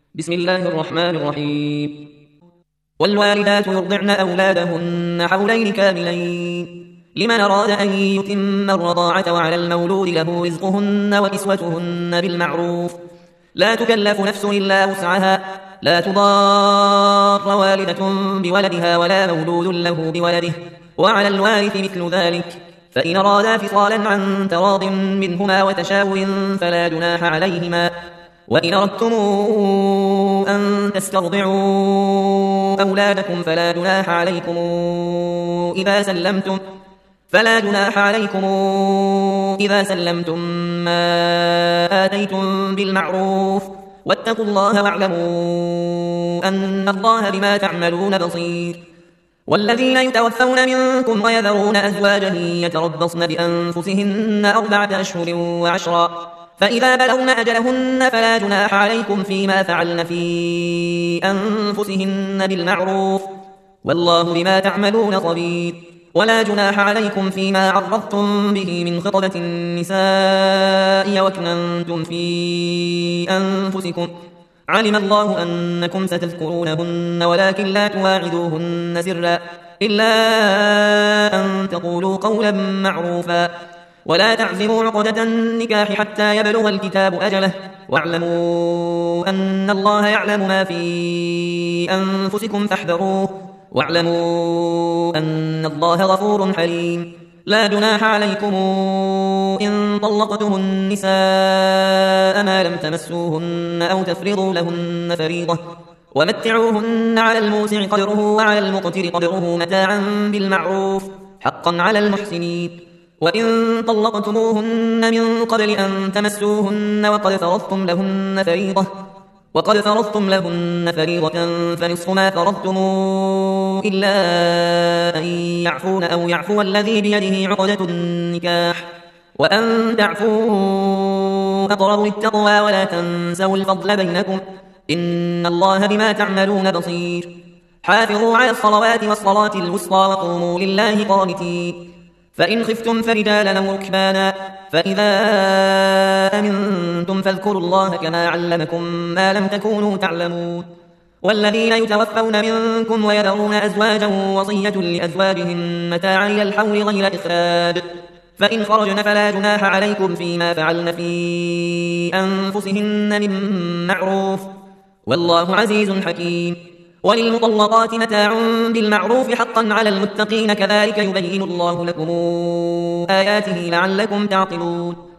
بسم الله الرحمن الرحيم. والوالدات يرضعن أولادهن حولين كاملين لمن أراد أن يتم الرضاعة، وعلى المولود له رزقهن وكسوتهن بالمعروف، لا تكلف نفس إلا وسعها، لا تضار والدة بولدها ولا مولود له بولده، وعلى الوارث مثل ذلك، فإن أرادا فصالا عن تراض منهما وتشاور فلا جناح عليهما. وإن أردتم أن تسترضعوا أولادكم فلا جناح عليكم إذا سلمتم ما آتيتم بالمعروف، واتقوا الله واعلموا أن الله بما تعملون بصير. والذين يتوفون منكم ويذرون أزواجا يتربصن بأنفسهن 4 أشهر و10، فإذا بلغن أجلهن فلا جناح عليكم فيما فعلن في أنفسهن بالمعروف، والله بما تعملون خبير. ولا جناح عليكم فيما عرضتم به من خطبة النساء وأكننتم في أنفسكم، علم الله أنكم ستذكرونهن ولكن لا تواعدوهن سرا إلا أن تقولوا قولا معروفا، ولا تعزموا عقدة النكاح حتى يبلغ الكتاب أجله، واعلموا أن الله يعلم ما في أنفسكم فاحذروه، واعلموا أن الله غفور حليم. لا جناح عليكم إن طلقتم النساء ما لم تمسوهن أو تفرضوا لهن فريضة، ومتعوهن على الموسع قدره وعلى المقتر قدره متاعا بالمعروف، حقا على المحسنين. وإن طلقتموهن من قبل أن تمسوهن وقد فرضتم لهن فريضة فنصف ما فرضتم إلا أن يعفون أو يعفو الذي بيده عقدة النكاح، وأن تعفوا أقرب للتقوى، ولا تنسوا الفضل بينكم، إن الله بما تعملون بصير. حافظوا على الصلوات والصلاة الوسطى وقوموا لله قانتين. فإن خفتم فرجالا أو ركبانا، فإذا أمنتم فاذكروا الله كما علمكم ما لم تكونوا تعلمون. والذين يتوفون منكم ويذرون أزواجا وصية لأزواجهم متاعا إلى الحول غير إخراج، فإن خرجن فلا جناح عليكم فيما فعلن في أنفسهن من معروف، والله عزيز حكيم. وللمطلقات متاع بالمعروف حقا على المتقين، كذلك يبين الله لكم آياته لعلكم تعقلون.